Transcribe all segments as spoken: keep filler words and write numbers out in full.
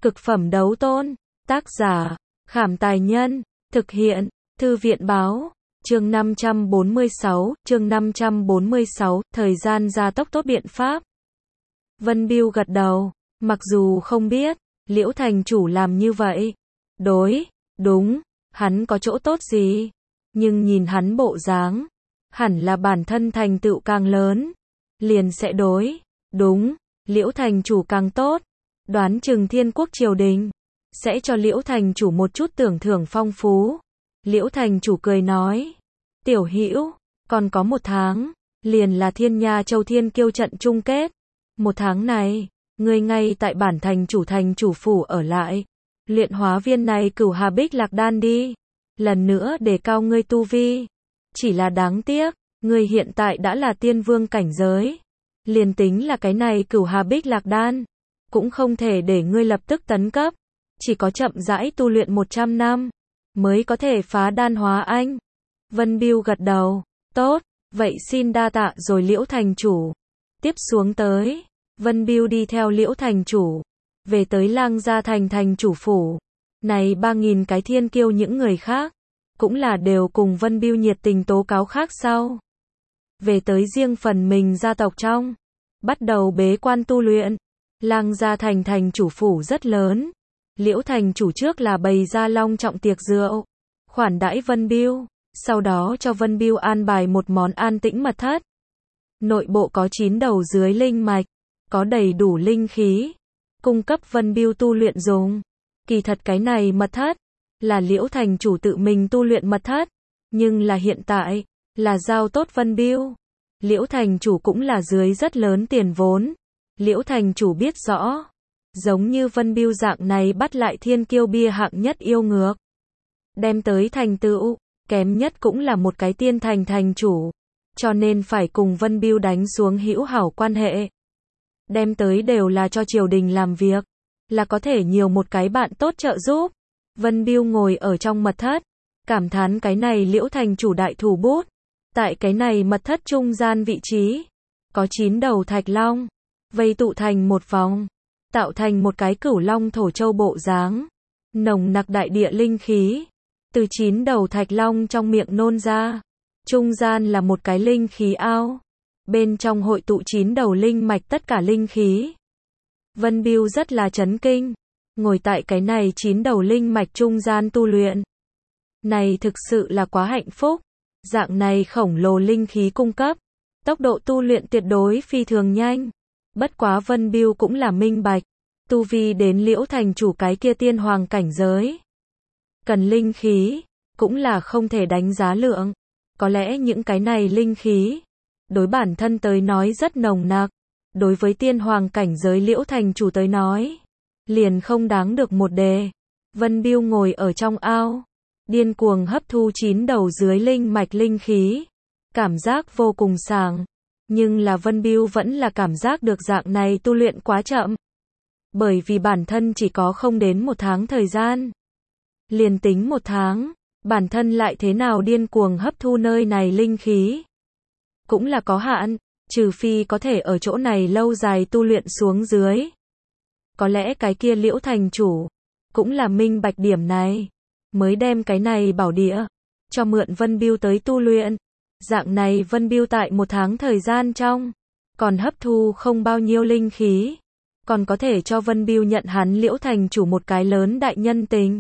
Cực phẩm đấu tôn. Tác giả, Khảm Tài Nhân. Thực hiện, Thư viện Báo. Chương năm trăm bốn mươi sáu, chương năm trăm bốn mươi sáu, thời gian gia tốc tốt biện pháp. Vân Biêu gật đầu, mặc dù không biết, Liễu thành chủ làm như vậy. Đối, đúng, hắn có chỗ tốt gì? Nhưng nhìn hắn bộ dáng, hẳn là bản thân thành tựu càng lớn, liền sẽ đối, đúng, Liễu thành chủ càng tốt. Đoán chừng Thiên Quốc triều đình sẽ cho Liễu thành chủ một chút tưởng thưởng phong phú. Liễu thành chủ cười nói, tiểu Hữu, còn có một tháng, liền là Thiên Nha Châu Thiên Kiêu trận chung kết. Một tháng này, ngươi ngay tại bản thành chủ thành chủ phủ ở lại, luyện hóa viên này Cửu Hà Bích Lạc Đan đi, lần nữa đề cao ngươi tu vi. Chỉ là đáng tiếc, ngươi hiện tại đã là tiên vương cảnh giới, liền tính là cái này Cửu Hà Bích Lạc Đan, cũng không thể để ngươi lập tức tấn cấp, chỉ có chậm rãi tu luyện một trăm năm, mới có thể phá đan hóa anh. Vân Biêu gật đầu, tốt, vậy xin đa tạ rồi Liễu thành chủ. Tiếp xuống tới, Vân Biêu đi theo Liễu thành chủ, về tới Lang Gia thành thành chủ phủ. Này ba nghìn cái thiên kiêu những người khác, cũng là đều cùng Vân Biêu nhiệt tình tố cáo khác sau. Về tới riêng phần mình gia tộc trong, bắt đầu bế quan tu luyện. Lang Gia thành thành chủ phủ rất lớn. Liễu thành chủ trước là bày ra long trọng tiệc rượu, khoản đãi Vân Biêu, sau đó cho Vân Biêu an bài một món an tĩnh mật thất. Nội bộ có chín đầu dưới linh mạch, có đầy đủ linh khí, cung cấp Vân Biêu tu luyện dùng. Kỳ thật cái này mật thất, là Liễu thành chủ tự mình tu luyện mật thất, nhưng là hiện tại, là giao tốt Vân Biêu. Liễu thành chủ cũng là dưới rất lớn tiền vốn. Liễu thành chủ biết rõ, giống như Vân Biêu dạng này bắt lại thiên kiêu bia hạng nhất yêu ngược, đem tới thành tựu, kém nhất cũng là một cái tiên thành thành chủ, cho nên phải cùng Vân Biêu đánh xuống hữu hảo quan hệ. Đem tới đều là cho triều đình làm việc, là có thể nhiều một cái bạn tốt trợ giúp. Vân Biêu ngồi ở trong mật thất, cảm thán cái này Liễu thành chủ đại thủ bút. Tại cái này mật thất trung gian vị trí, có chín đầu thạch long, vây tụ thành một vòng, tạo thành một cái cửu long thổ châu bộ dáng, nồng nặc đại địa linh khí, từ chín đầu thạch long trong miệng nôn ra. Trung gian là một cái linh khí ao, bên trong hội tụ chín đầu linh mạch tất cả linh khí. Vân Biêu rất là chấn kinh, ngồi tại cái này chín đầu linh mạch trung gian tu luyện. Này thực sự là quá hạnh phúc, dạng này khổng lồ linh khí cung cấp, tốc độ tu luyện tuyệt đối phi thường nhanh. Bất quá Vân Biêu cũng là minh bạch, tu vi đến Liễu thành chủ cái kia tiên hoàng cảnh giới, cần linh khí, cũng là không thể đánh giá lượng. Có lẽ những cái này linh khí, đối bản thân tới nói rất nồng nặc, đối với tiên hoàng cảnh giới Liễu thành chủ tới nói, liền không đáng được một đề. Vân Biêu ngồi ở trong ao, điên cuồng hấp thu chín đầu dưới linh mạch linh khí, cảm giác vô cùng sảng. Nhưng là Vân Biêu vẫn là cảm giác được dạng này tu luyện quá chậm. Bởi vì bản thân chỉ có không đến một tháng thời gian. Liền tính một tháng, bản thân lại thế nào điên cuồng hấp thu nơi này linh khí, cũng là có hạn, trừ phi có thể ở chỗ này lâu dài tu luyện xuống dưới. Có lẽ cái kia Liễu thành chủ, cũng là minh bạch điểm này, mới đem cái này bảo địa, cho mượn Vân Biêu tới tu luyện. Dạng này Vân Biêu tại một tháng thời gian trong, còn hấp thu không bao nhiêu linh khí, còn có thể cho Vân Biêu nhận hắn Liễu thành chủ một cái lớn đại nhân tình.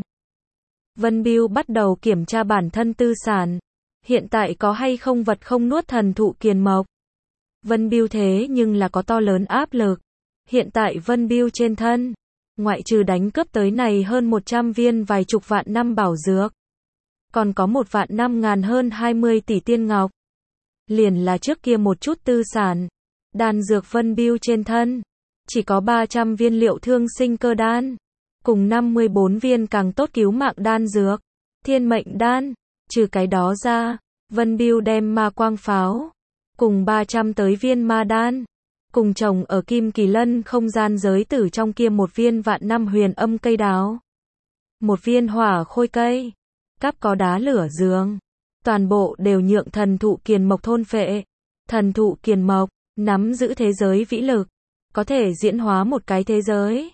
Vân Biêu bắt đầu kiểm tra bản thân tư sản, hiện tại có hay không vật không nuốt thần thụ kiền mộc. Vân Biêu thế nhưng là có to lớn áp lực. Hiện tại Vân Biêu trên thân, ngoại trừ đánh cướp tới này hơn một trăm viên vài chục vạn năm bảo dược, còn có một vạn năm ngàn hơn hai mươi tỷ tiên ngọc. Liền là trước kia một chút tư sản, đan dược Vân Biêu trên thân, chỉ có ba trăm viên liệu thương sinh cơ đan, cùng năm mươi bốn viên càng tốt cứu mạng đan dược, thiên mệnh đan. Trừ cái đó ra, Vân Biêu đem ma quang pháo, cùng ba trăm tới viên ma đan, cùng trồng ở Kim Kỳ Lân không gian giới tử trong kia một viên vạn năm huyền âm cây đào, một viên hỏa khôi cây, cắp có đá lửa giường, toàn bộ đều nhượng thần thụ kiền mộc thôn phệ. Thần thụ kiền mộc, nắm giữ thế giới vĩ lực, có thể diễn hóa một cái thế giới.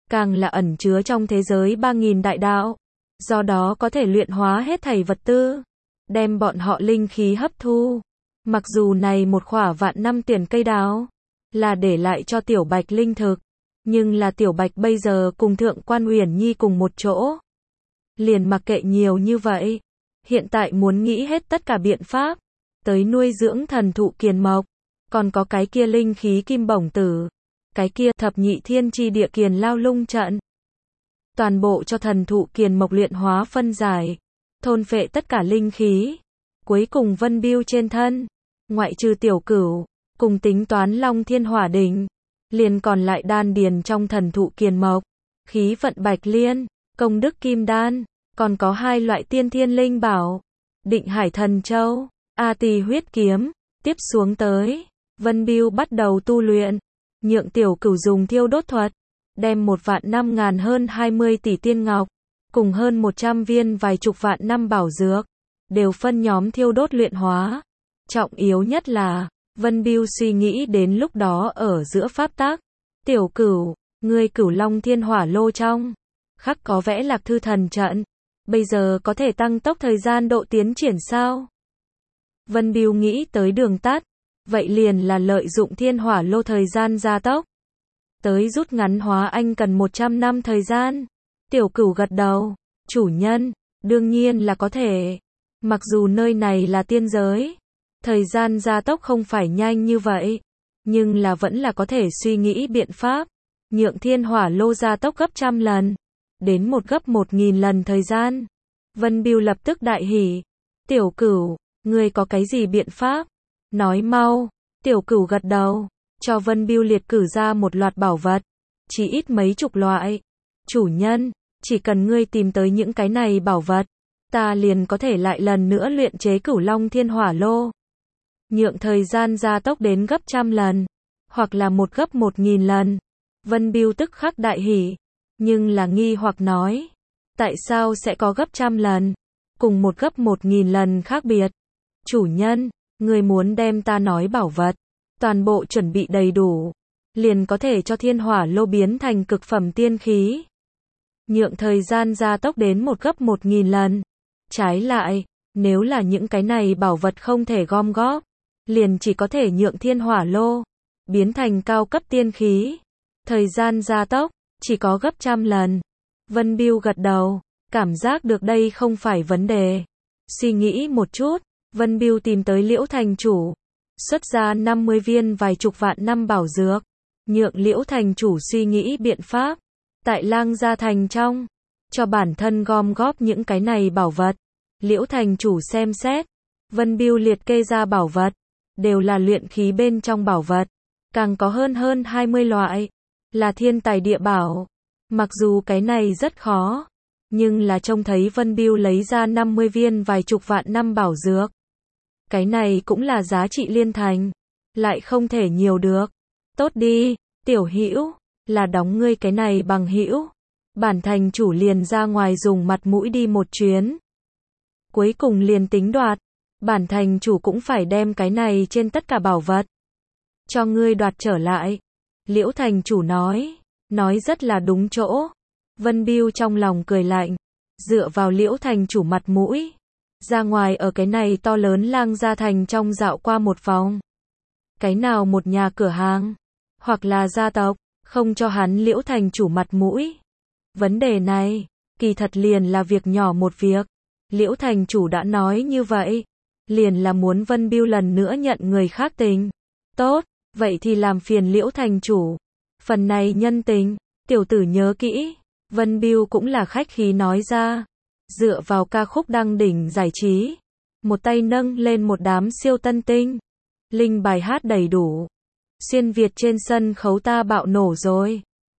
càng là ẩn chứa trong thế giới ba nghìn đại đạo. Do đó có thể luyện hóa hết thảy vật tư, đem bọn họ linh khí hấp thu. Mặc dù này một khỏa vạn năm tiền cây đào, là để lại cho Tiểu Bạch linh thực, nhưng là Tiểu Bạch bây giờ cùng Thượng Quan Uyển Nhi cùng một chỗ. Liền mặc kệ nhiều như vậy, hiện tại muốn nghĩ hết tất cả biện pháp, tới nuôi dưỡng thần thụ kiền mộc, còn có cái kia linh khí kim bổng tử, cái kia thập nhị thiên chi địa kiền lao lung trận. Toàn bộ cho thần thụ kiền mộc luyện hóa phân giải, thôn phệ tất cả linh khí. Cuối cùng Vân Bưu trên thân, ngoại trừ Tiểu Cửu, cùng tính toán Long Thiên Hỏa Đỉnh, liền còn lại đan điền trong thần thụ kiền mộc, khí vận bạch liên, công đức kim đan, còn có hai loại tiên thiên linh bảo, Định Hải Thần Châu, A Tỳ huyết kiếm. Tiếp xuống tới, Vân Bưu bắt đầu tu luyện, nhượng Tiểu Cửu dùng thiêu đốt thuật, đem một vạn năm ngàn hơn hai mươi tỷ tiên ngọc, cùng hơn một trăm viên vài chục vạn năm bảo dược, đều phân nhóm thiêu đốt luyện hóa. Trọng yếu nhất là, Vân Bưu suy nghĩ đến lúc đó ở giữa pháp tắc. Tiểu Cửu, ngươi Cửu Long Thiên Hỏa Lô trong, khắc có vẽ Lạc Thư Thần trận, bây giờ có thể tăng tốc thời gian độ tiến triển sao? Vân Bưu nghĩ tới đường tắt, vậy liền là lợi dụng Thiên Hỏa Lô thời gian gia tốc. Tới rút ngắn hóa anh cần một trăm năm thời gian. Tiểu Cửu gật đầu, chủ nhân, đương nhiên là có thể. Mặc dù nơi này là tiên giới, thời gian gia tốc không phải nhanh như vậy, nhưng là vẫn là có thể suy nghĩ biện pháp, nhượng Thiên Hỏa Lô gia tốc gấp trăm lần, đến một gấp một nghìn lần thời gian. Vân Bưu lập tức đại hỉ. Tiểu Cửu, ngươi có cái gì biện pháp? Nói mau. Tiểu Cửu gật đầu, cho Vân Bưu liệt cử ra một loạt bảo vật, chỉ ít mấy chục loại. Chủ nhân, chỉ cần ngươi tìm tới những cái này bảo vật, ta liền có thể lại lần nữa luyện chế Cửu Long Thiên Hỏa Lô. Nhượng thời gian gia tốc đến gấp trăm lần, hoặc là một gấp một nghìn lần. Vân Bưu tức khắc đại hỉ, nhưng là nghi hoặc nói, tại sao sẽ có gấp trăm lần, cùng một gấp một nghìn lần khác biệt? Chủ nhân, ngươi muốn đem ta nói bảo vật, toàn bộ chuẩn bị đầy đủ, liền có thể cho Thiên Hỏa Lô biến thành cực phẩm tiên khí. Nhượng thời gian gia tốc đến một gấp một nghìn lần. Trái lại, nếu là những cái này bảo vật không thể gom góp, liền chỉ có thể nhượng Thiên Hỏa Lô biến thành cao cấp tiên khí. Thời gian gia tốc chỉ có gấp trăm lần. Vân Bưu gật đầu, cảm giác được đây không phải vấn đề. Suy nghĩ một chút, Vân Bưu tìm tới Liễu Thành Chủ, xuất ra năm mươi viên vài chục vạn năm bảo dược, nhượng Liễu Thành Chủ suy nghĩ biện pháp, tại Lang Gia Thành trong, cho bản thân gom góp những cái này bảo vật. Liễu Thành Chủ xem xét, Vân Bưu liệt kê ra bảo vật, đều là luyện khí bên trong bảo vật, càng có hơn hơn hai mươi loại, là thiên tài địa bảo. Mặc dù cái này rất khó, nhưng là trông thấy Vân Bưu lấy ra năm mươi viên vài chục vạn năm bảo dược. Cái này cũng là giá trị liên thành, lại không thể nhiều được. Tốt đi, Tiểu Hữu, là đóng ngươi cái này bằng hữu. Bản thành chủ liền ra ngoài dùng mặt mũi đi một chuyến. Cuối cùng liền tính đoạt, bản thành chủ cũng phải đem cái này trên tất cả bảo vật cho ngươi đoạt trở lại. Liễu thành chủ nói, nói rất là đúng chỗ. Vân Bưu trong lòng cười lạnh, dựa vào Liễu thành chủ mặt mũi, ra ngoài ở cái này to lớn Lang Gia Thành trong dạo qua một vòng. Cái nào một nhà cửa hàng, hoặc là gia tộc, không cho hắn Liễu thành chủ mặt mũi. Vấn đề này, kỳ thật liền là việc nhỏ một việc. Liễu thành chủ đã nói như vậy, liền là muốn Vân Bưu lần nữa nhận người khác tình. Tốt, vậy thì làm phiền Liễu thành chủ. Phần này nhân tình, tiểu tử nhớ kỹ. Vân Bưu cũng là khách khí nói ra. Dựa vào ca khúc đăng đỉnh giải trí, một tay nâng lên một đám siêu tân tinh. Linh bài hát đầy đủ. Xuyên Việt trên sân khấu ta bạo nổ rồi.